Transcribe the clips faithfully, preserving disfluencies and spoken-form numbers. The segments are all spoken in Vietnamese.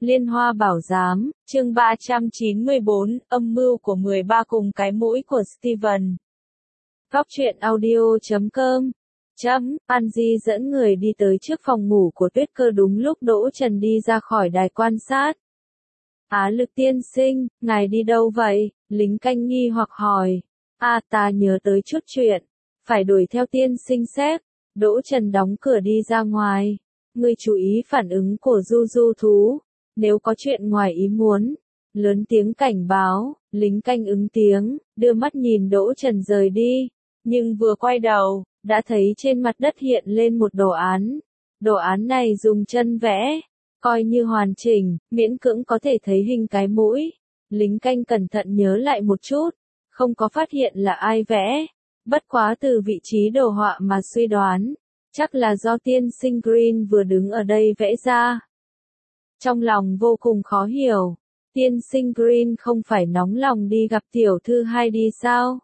Liên Hoa Bảo Giám, chương ba trăm chín mươi bốn, âm mưu của mười ba cùng cái mũi của Steven. Góc truyện audio chấm com chấm Angie dẫn người đi tới trước phòng ngủ của Tuyết Cơ đúng lúc Đỗ Trần đi ra khỏi đài quan sát. Á Lực tiên sinh, ngài đi đâu vậy? Lính canh nghi hoặc hỏi. À, ta nhớ tới chút chuyện, phải đuổi theo tiên sinh xét. Đỗ Trần đóng cửa đi ra ngoài. Ngươi chú ý phản ứng của du du thú. Nếu có chuyện ngoài ý muốn, lớn tiếng cảnh báo. Lính canh ứng tiếng, đưa mắt nhìn Đỗ Trần rời đi. Nhưng vừa quay đầu, đã thấy trên mặt đất hiện lên một đồ án. Đồ án này dùng chân vẽ, coi như hoàn chỉnh, miễn cưỡng có thể thấy hình cái mũi. Lính canh cẩn thận nhớ lại một chút, không có phát hiện là ai vẽ. Bất quá từ vị trí đồ họa mà suy đoán, chắc là do tiên sinh Green vừa đứng ở đây vẽ ra. Trong lòng vô cùng khó hiểu, tiên sinh Green không phải nóng lòng đi gặp tiểu thư hai đi sao?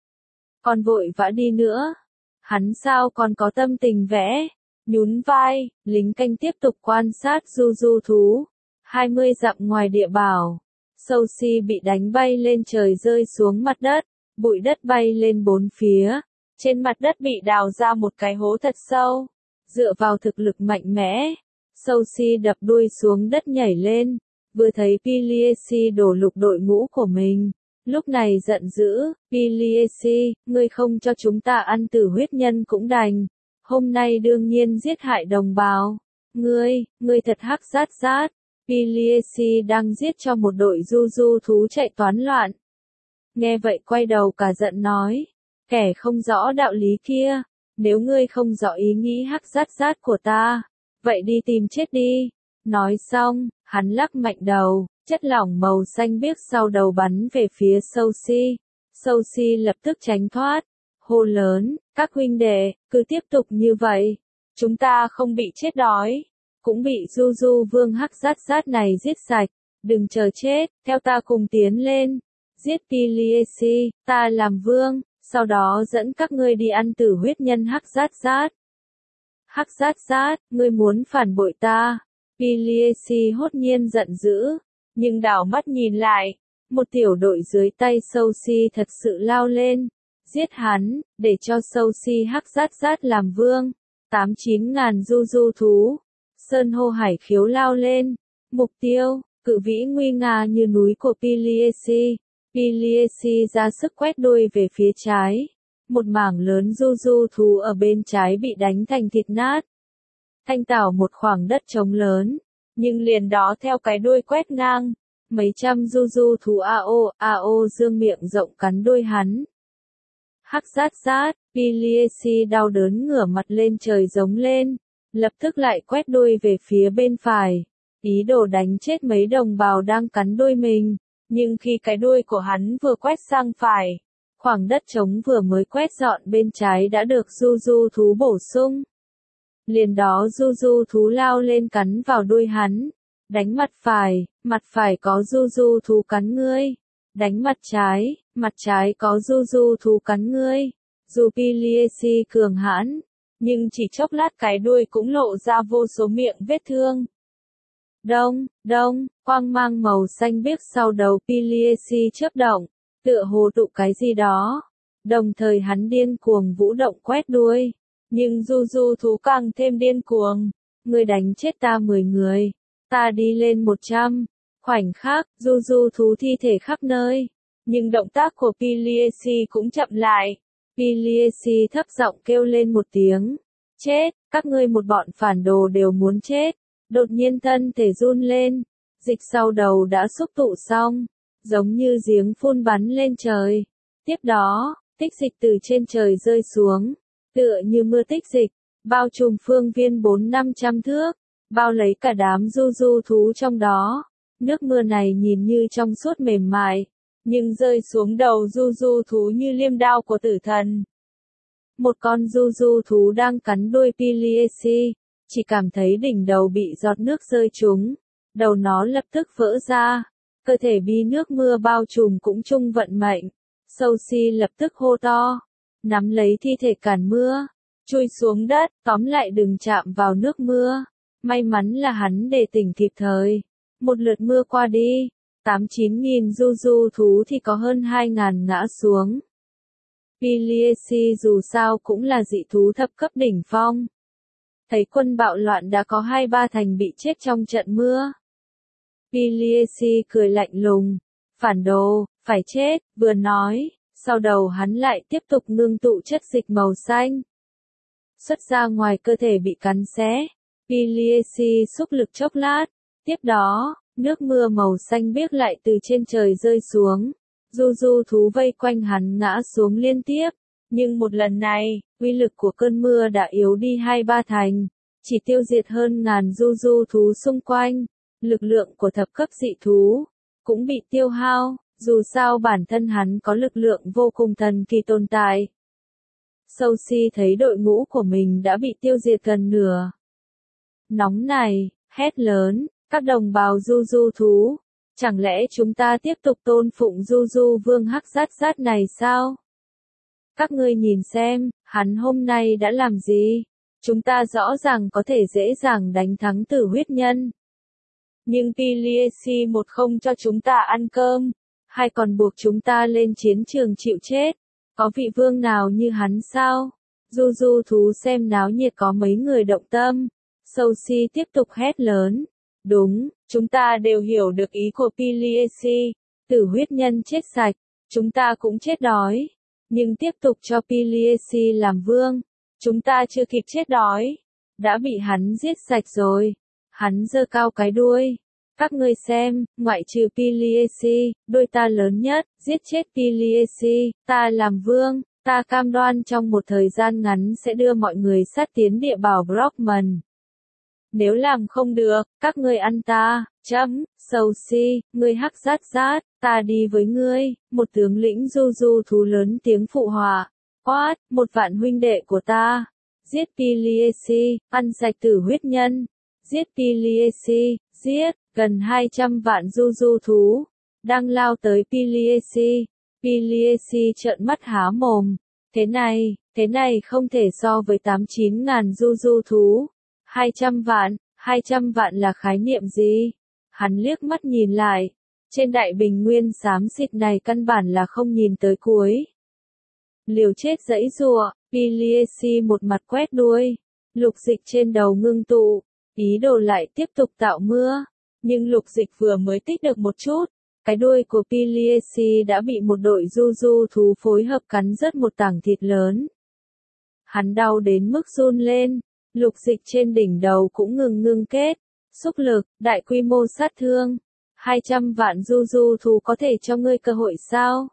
Còn vội vã đi nữa, hắn sao còn có tâm tình vẽ? Nhún vai, lính canh tiếp tục quan sát du du thú. hai mươi dặm ngoài địa bảo, sâu si bị đánh bay lên trời rơi xuống mặt đất, bụi đất bay lên bốn phía. Trên mặt đất bị đào ra một cái hố thật sâu. Dựa vào thực lực mạnh mẽ, sâu si đập đuôi xuống đất nhảy lên, vừa thấy Piliesi đổ lục đội ngũ của mình. Lúc này giận dữ, Piliesi, ngươi không cho chúng ta ăn tử huyết nhân cũng đành. Hôm nay đương nhiên giết hại đồng bào. Ngươi, ngươi thật hắc rát rát. Piliesi đang giết cho một đội du du thú chạy toán loạn. Nghe vậy quay đầu cả giận nói. Kẻ không rõ đạo lý kia, nếu ngươi không rõ ý nghĩ hắc rát rát của ta, vậy đi tìm chết đi. Nói xong, hắn lắc mạnh đầu, chất lỏng màu xanh biếc sau đầu bắn về phía sâu si. Sâu si lập tức tránh thoát, hô lớn, các huynh đệ, cứ tiếp tục như vậy, chúng ta không bị chết đói, cũng bị du du vương hắc rát rát này giết sạch, đừng chờ chết, theo ta cùng tiến lên, giết Piliesi, ta làm vương, sau đó dẫn các ngươi đi ăn tử huyết nhân hắc rát rát. Hắc rát rát, ngươi muốn phản bội ta? Piliesi hốt nhiên giận dữ, nhưng đảo mắt nhìn lại, một tiểu đội dưới tay sâu si thật sự lao lên, giết hắn, để cho sâu si hắc rát rát làm vương. Tám chín ngàn du du thú, sơn hô hải khiếu lao lên, mục tiêu, cự vĩ nguy nga như núi của Piliesi. Piliesi ra sức quét đuôi về phía trái, một mảng lớn du du thú ở bên trái bị đánh thành thịt nát. Thanh tảo một khoảng đất trống lớn, nhưng liền đó theo cái đuôi quét ngang, mấy trăm du du thú a o, a o dương miệng rộng cắn đuôi hắn. Hắc rát rát, Piliesi đau đớn ngửa mặt lên trời giống lên, lập tức lại quét đuôi về phía bên phải, ý đồ đánh chết mấy đồng bào đang cắn đuôi mình. Nhưng khi cái đuôi của hắn vừa quét sang phải, khoảng đất trống vừa mới quét dọn bên trái đã được du du thú bổ sung. Liền đó du du thú lao lên cắn vào đuôi hắn, đánh mặt phải, mặt phải có du du thú cắn ngươi, đánh mặt trái, mặt trái có du du thú cắn ngươi. Dù Piliesi cường hãn, nhưng chỉ chốc lát cái đuôi cũng lộ ra vô số miệng vết thương. Đông, đông, quang mang màu xanh biếc sau đầu Piliesi chớp động, tựa hồ tụ cái gì đó. Đồng thời hắn điên cuồng vũ động quét đuôi, nhưng du du thú càng thêm điên cuồng. Ngươi đánh chết ta mười người, ta đi lên một trăm. Khoảnh khắc, du du thú thi thể khắp nơi, nhưng động tác của Piliesi cũng chậm lại. Piliesi thấp giọng kêu lên một tiếng, chết, các ngươi một bọn phản đồ đều muốn chết. Đột nhiên thân thể run lên, dịch sau đầu đã xúc tụ xong, giống như giếng phun bắn lên trời. Tiếp đó, tích dịch từ trên trời rơi xuống, tựa như mưa tích dịch, bao trùm phương viên bốn năm trăm thước, bao lấy cả đám du du thú trong đó. Nước mưa này nhìn như trong suốt mềm mại, nhưng rơi xuống đầu du du thú như liêm đao của tử thần. Một con du du thú đang cắn đuôi Piliesi, chỉ cảm thấy đỉnh đầu bị giọt nước rơi trúng, đầu nó lập tức vỡ ra, cơ thể bị nước mưa bao trùm cũng chung vận mệnh. Sâu si lập tức hô to, nắm lấy thi thể cản mưa, chui xuống đất, tóm lại đừng chạm vào nước mưa. May mắn là hắn để tỉnh kịp thời, một lượt mưa qua đi, tám chín nghìn du du thú thì có hơn hai ngàn ngã xuống. Piliesi dù sao cũng là dị thú thập cấp đỉnh phong. Thấy quân bạo loạn đã có hai ba thành bị chết trong trận mưa. Piliesi cười lạnh lùng, phản đồ, phải chết, vừa nói, sau đầu hắn lại tiếp tục ngưng tụ chất dịch màu xanh. Xuất ra ngoài cơ thể bị cắn xé, Piliesi xúc lực chốc lát, tiếp đó, nước mưa màu xanh biếc lại từ trên trời rơi xuống. Du du thú vây quanh hắn ngã xuống liên tiếp, nhưng một lần này, uy lực của cơn mưa đã yếu đi hai ba thành, chỉ tiêu diệt hơn ngàn du du thú xung quanh. Lực lượng của thập cấp dị thú cũng bị tiêu hao, dù sao bản thân hắn có lực lượng vô cùng thần kỳ tồn tại. Sâu si thấy đội ngũ của mình đã bị tiêu diệt gần nửa. Nóng này, hét lớn, các đồng bào du du thú, chẳng lẽ chúng ta tiếp tục tôn phụng du du vương hắc rát rát này sao? Các ngươi nhìn xem, hắn hôm nay đã làm gì? Chúng ta rõ ràng có thể dễ dàng đánh thắng Tử huyết nhân. Nhưng Piliesi một không cho chúng ta ăn cơm, hai còn buộc chúng ta lên chiến trường chịu chết. Có vị vương nào như hắn sao? Du du thú xem náo nhiệt có mấy người động tâm. Sâu si tiếp tục hét lớn. Đúng, chúng ta đều hiểu được ý của Piliesi. Tử huyết nhân chết sạch, chúng ta cũng chết đói. Nhưng tiếp tục cho Piliesi làm vương, chúng ta chưa kịp chết đói, đã bị hắn giết sạch rồi. Hắn giơ cao cái đuôi. Các ngươi xem, ngoại trừ Piliesi, đôi ta lớn nhất, giết chết Piliesi, ta làm vương, ta cam đoan trong một thời gian ngắn sẽ đưa mọi người sát tiến địa bảo Brockman. Nếu làm không được, các ngươi ăn ta, chấm, sầu si, ngươi hắc rát rát, ta đi với ngươi, một tướng lĩnh du du thú lớn tiếng phụ họa, quát, một vạn huynh đệ của ta, giết Piliesi, ăn sạch Tử huyết nhân, giết Piliesi, giết, gần hai trăm vạn du du thú, đang lao tới Piliesi, Piliesi trợn mắt há mồm, thế này, thế này không thể so với tám chín ngàn du du thú. hai trăm vạn, hai trăm vạn là khái niệm gì? Hắn liếc mắt nhìn lại, trên đại bình nguyên xám xịt này căn bản là không nhìn tới cuối. Liều chết giãy giụa, Piliesi một mặt quét đuôi, lục dịch trên đầu ngưng tụ, ý đồ lại tiếp tục tạo mưa, nhưng lục dịch vừa mới tích được một chút, cái đuôi của Piliesi đã bị một đội du du thú phối hợp cắn rớt một tảng thịt lớn. Hắn đau đến mức run lên. Lục dịch trên đỉnh đầu cũng ngừng ngưng kết, xúc lực, đại quy mô sát thương. hai trăm vạn du du thú có thể cho ngươi cơ hội sao?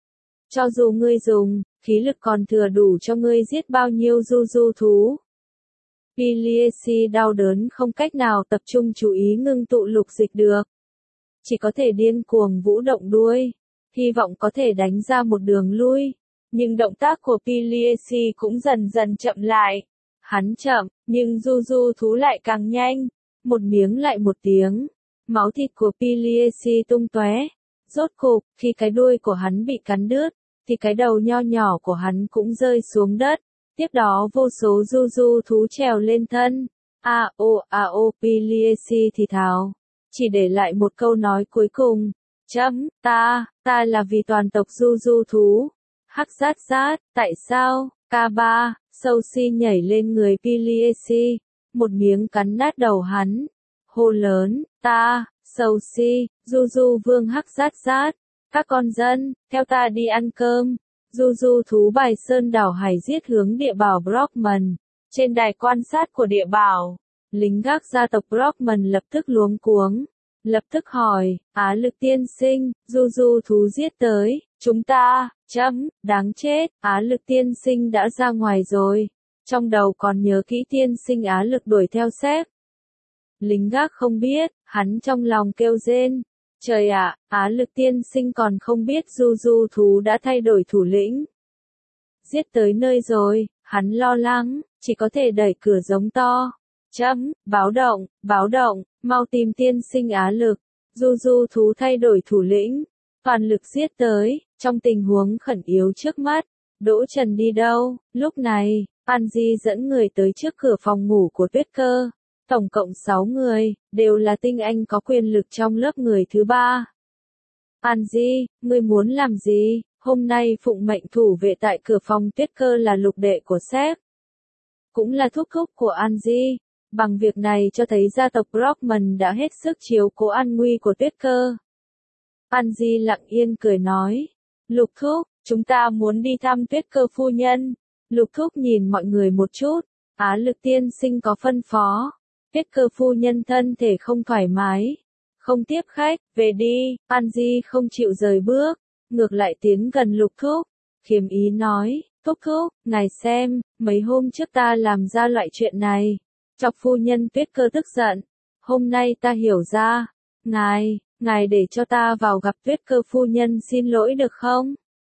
Cho dù ngươi dùng, khí lực còn thừa đủ cho ngươi giết bao nhiêu du du thú. Piliesi đau đớn không cách nào tập trung chú ý ngưng tụ lục dịch được. Chỉ có thể điên cuồng vũ động đuôi, hy vọng có thể đánh ra một đường lui. Nhưng động tác của Piliesi cũng dần dần chậm lại. Hắn chậm, nhưng du du thú lại càng nhanh, một miếng lại một tiếng, máu thịt của Piliesi tung tóe. Rốt cục, khi cái đuôi của hắn bị cắn đứt, thì cái đầu nho nhỏ của hắn cũng rơi xuống đất. Tiếp đó vô số du du thú trèo lên thân. A o a o Piliesi thì thào, chỉ để lại một câu nói cuối cùng. Chấm, ta, ta là vì toàn tộc du du thú. Hắc rát rát, tại sao? K ba, sâu si nhảy lên người Piliesi, một miếng cắn nát đầu hắn. Hô lớn, ta, sâu si, du du vương hắc rát rát, các con dân, theo ta đi ăn cơm. Du du thú bài sơn đảo hải giết hướng địa bảo Brockman. Trên đài quan sát của địa bảo, lính gác gia tộc Brockman lập tức luống cuống. Lập tức hỏi, Á Lực tiên sinh, du du thú giết tới, chúng ta, chấm, đáng chết, Á Lực tiên sinh đã ra ngoài rồi, trong đầu còn nhớ kỹ tiên sinh Á Lực đuổi theo sếp. Lính gác không biết, hắn trong lòng kêu rên, trời ạ, Á Lực tiên sinh còn không biết du du thú đã thay đổi thủ lĩnh. Giết tới nơi rồi, hắn lo lắng, chỉ có thể đẩy cửa giống to. Chấm, báo động, báo động, mau tìm tiên sinh Á Lực, du du thú thay đổi thủ lĩnh, toàn lực giết tới, trong tình huống khẩn yếu trước mắt. Đỗ Trần đi đâu? Lúc này, Anji dẫn người tới trước cửa phòng ngủ của Tuyết Cơ. Tổng cộng sáu người, đều là tinh anh có quyền lực trong lớp người thứ ba. Angie, ngươi muốn làm gì? Hôm nay phụng mệnh thủ vệ tại cửa phòng Tuyết Cơ là lục đệ của sếp. Cũng là thúc thúc của Angie. Bằng việc này cho thấy gia tộc Brockman đã hết sức chiếu cố an nguy của Tuyết Cơ. Angie lặng yên cười nói. Lục thúc, chúng ta muốn đi thăm Tuyết Cơ phu nhân. Lục thúc nhìn mọi người một chút. Á Lực tiên sinh có phân phó. Tuyết Cơ phu nhân thân thể không thoải mái. Không tiếp khách, về đi. Angie không chịu rời bước. Ngược lại tiến gần lục thúc. Khiêm ý nói. Thúc thúc, ngài xem, mấy hôm trước ta làm ra loại chuyện này. Chọc phu nhân Tuyết Cơ tức giận. Hôm nay ta hiểu ra. Ngài, ngài để cho ta vào gặp Tuyết Cơ phu nhân xin lỗi được không?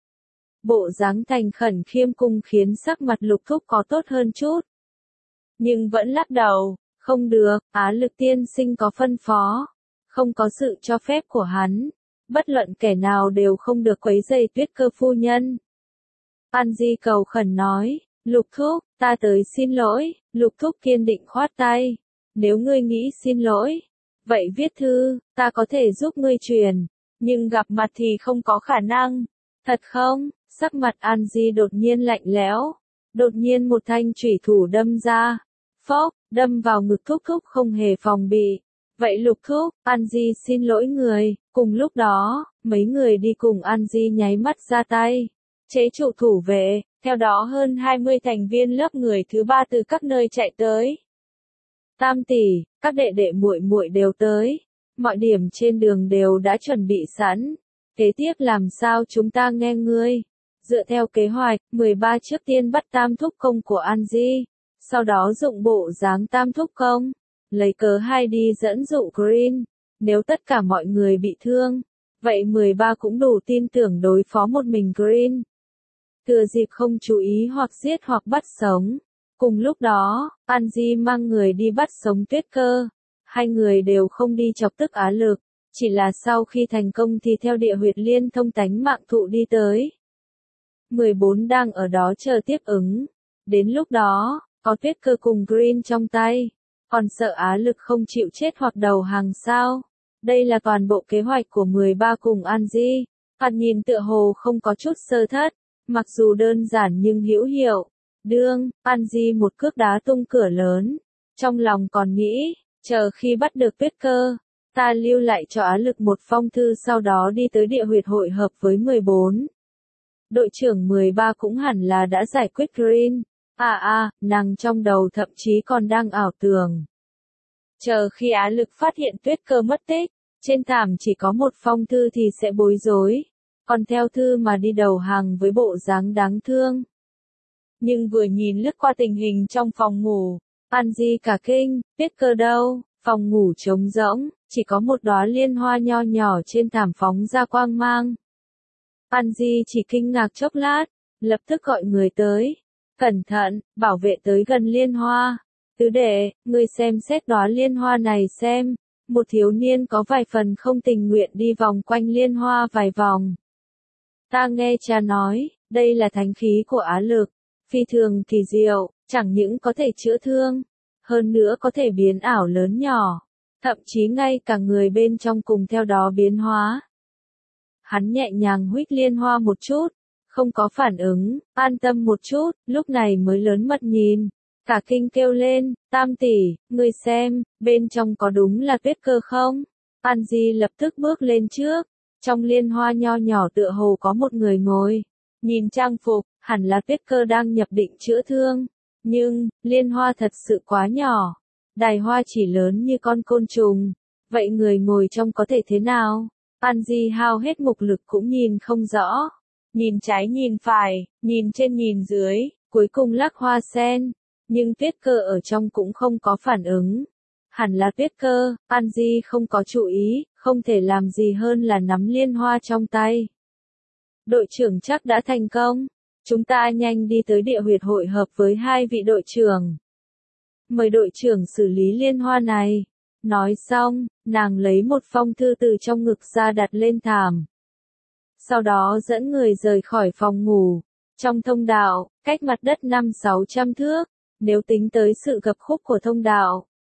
Bộ dáng thành khẩn khiêm cung khiến sắc mặt lục thúc có tốt hơn chút. Nhưng vẫn lắc đầu. Không được, Á Lực tiên sinh có phân phó. Không có sự cho phép của hắn. Bất luận kẻ nào đều không được quấy rầy Tuyết Cơ phu nhân. Angie cầu khẩn nói. Lục thúc, ta tới xin lỗi. Lục thúc kiên định khoát tay. Nếu ngươi nghĩ xin lỗi, vậy viết thư, ta có thể giúp ngươi truyền. Nhưng gặp mặt thì không có khả năng. Thật không? Sắc mặt Angie đột nhiên lạnh lẽo. Đột nhiên một thanh chủy thủ đâm ra. Phốc, đâm vào ngực thúc thúc không hề phòng bị. Vậy lục thúc, Angie xin lỗi người. Cùng lúc đó, mấy người đi cùng Angie nháy mắt ra tay. Chế trụ thủ vệ, theo đó hơn hai mươi thành viên lớp người thứ ba từ các nơi chạy tới. Tam tỷ, các đệ đệ muội muội đều tới. Mọi điểm trên đường đều đã chuẩn bị sẵn. Kế tiếp làm sao chúng ta nghe ngươi? Dựa theo kế hoạch, mười ba trước tiên bắt tam thúc công của Angie. Sau đó dụng bộ dáng tam thúc công. Lấy cớ hai đi dẫn dụ Green. Nếu tất cả mọi người bị thương, vậy mười ba cũng đủ tin tưởng đối phó một mình Green. Thừa dịp không chú ý hoặc giết hoặc bắt sống. Cùng lúc đó, Angie mang người đi bắt sống Tuyết Cơ. Hai người đều không đi chọc tức Á Lực. Chỉ là sau khi thành công thì theo địa huyệt liên thông tánh mạng thụ đi tới. mười bốn đang ở đó chờ tiếp ứng. Đến lúc đó, có Tuyết Cơ cùng Green trong tay. Còn sợ Á Lực không chịu chết hoặc đầu hàng sao? Đây là toàn bộ kế hoạch của mười ba cùng Angie. Thoạt nhìn tựa hồ không có chút sơ thất. Mặc dù đơn giản nhưng hữu hiệu. Đương, Angie một cước đá tung cửa lớn. Trong lòng còn nghĩ, chờ khi bắt được Tuyết Cơ, ta lưu lại cho Á Lực một phong thư sau đó đi tới địa huyệt hội hợp với mười bốn. Đội trưởng mười ba cũng hẳn là đã giải quyết Green. À à, nàng trong đầu thậm chí còn đang ảo tưởng. Chờ khi Á Lực phát hiện Tuyết Cơ mất tích, trên thảm chỉ có một phong thư thì sẽ bối rối. Còn theo thư mà đi đầu hàng với bộ dáng đáng thương. Nhưng vừa nhìn lướt qua tình hình trong phòng ngủ, Angie cả kinh, Tuyết Cơ đâu? Phòng ngủ trống rỗng, chỉ có một đóa liên hoa nho nhỏ trên thảm phóng ra quang mang. Angie chỉ kinh ngạc chốc lát, lập tức gọi người tới. Cẩn thận, bảo vệ tới gần liên hoa. Tứ đệ, ngươi xem xét đóa liên hoa này xem. Một thiếu niên có vài phần không tình nguyện đi vòng quanh liên hoa vài vòng. Ta nghe cha nói, đây là thánh khí của Á Lực. Phi thường kỳ diệu, chẳng những có thể chữa thương, hơn nữa có thể biến ảo lớn nhỏ. Thậm chí ngay cả người bên trong cùng theo đó biến hóa. Hắn nhẹ nhàng huých liên hoa một chút, không có phản ứng, an tâm một chút, lúc này mới lớn mật nhìn. Cả kinh kêu lên, tam tỷ, ngươi xem, bên trong có đúng là Tuyết Cơ không? Angie lập tức bước lên trước, trong liên hoa nho nhỏ tựa hồ có một người ngồi. Nhìn trang phục, hẳn là Tuyết Cơ đang nhập định chữa thương. Nhưng, liên hoa thật sự quá nhỏ. Đài hoa chỉ lớn như con côn trùng. Vậy người ngồi trong có thể thế nào? Angie hao hết mục lực cũng nhìn không rõ. Nhìn trái nhìn phải, nhìn trên nhìn dưới, cuối cùng lắc hoa sen. Nhưng Tuyết Cơ ở trong cũng không có phản ứng. Hẳn là Tuyết Cơ, Angie không có chú ý, không thể làm gì hơn là nắm liên hoa trong tay. Đội trưởng chắc đã thành công. Chúng ta nhanh đi tới địa huyệt hội hợp với hai vị đội trưởng. Mời đội trưởng xử lý liên hoa này. Nói xong, nàng lấy một phong thư từ trong ngực ra đặt lên thảm. Sau đó dẫn người rời khỏi phòng ngủ. Trong thông đạo, cách mặt đất năm sáu trăm thước. Nếu tính tới sự gập khúc của thông đạo,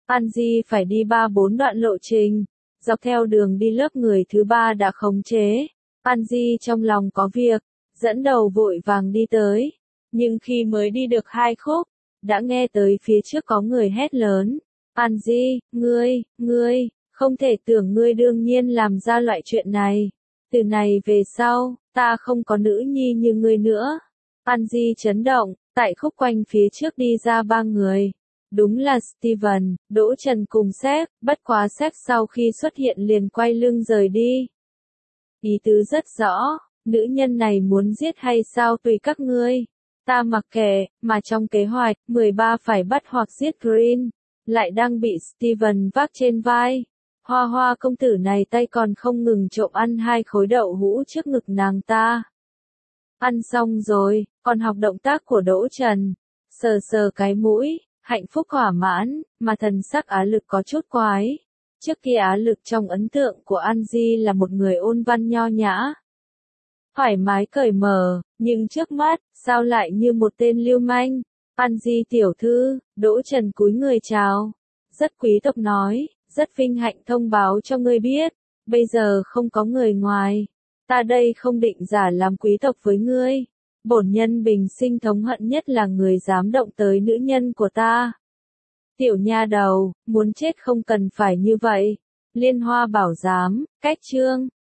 Angie phải đi ba bốn đoạn lộ trình. Dọc theo đường đi lớp người thứ ba đã khống chế. Angie trong lòng có việc, dẫn đầu vội vàng đi tới. Nhưng khi mới đi được hai khúc, đã nghe tới phía trước có người hét lớn. Angie, ngươi, ngươi, không thể tưởng ngươi đương nhiên làm ra loại chuyện này. Từ này về sau, ta không có nữ nhi như ngươi nữa. Angie chấn động, tại khúc quanh phía trước đi ra ba người. Đúng là Steven, Đỗ Trần cùng Sếp, bất quá Sếp sau khi xuất hiện liền quay lưng rời đi. Ý tứ rất rõ, nữ nhân này muốn giết hay sao tùy các ngươi. Ta mặc kệ, mà trong kế hoạch, mười ba phải bắt hoặc giết Green, lại đang bị Steven vác trên vai. Hoa hoa công tử này tay còn không ngừng trộm ăn hai khối đậu hũ trước ngực nàng ta. Ăn xong rồi, còn học động tác của Đỗ Trần. Sờ sờ cái mũi, hạnh phúc hỏa mãn, mà thần sắc Á Lực có chút quái. Trước kia Á Lực trong ấn tượng của Angie là một người ôn văn nho nhã. Thoải mái cởi mở, nhưng trước mắt, sao lại như một tên lưu manh. Angie tiểu thư, Đỗ Trần cúi người chào. Rất quý tộc nói, rất vinh hạnh thông báo cho ngươi biết, bây giờ không có người ngoài. Ta đây không định giả làm quý tộc với ngươi. Bổn nhân bình sinh thống hận nhất là người dám động tới nữ nhân của ta. Tiểu nha đầu, muốn chết không cần phải như vậy. Liên Hoa bảo giám, cách chương.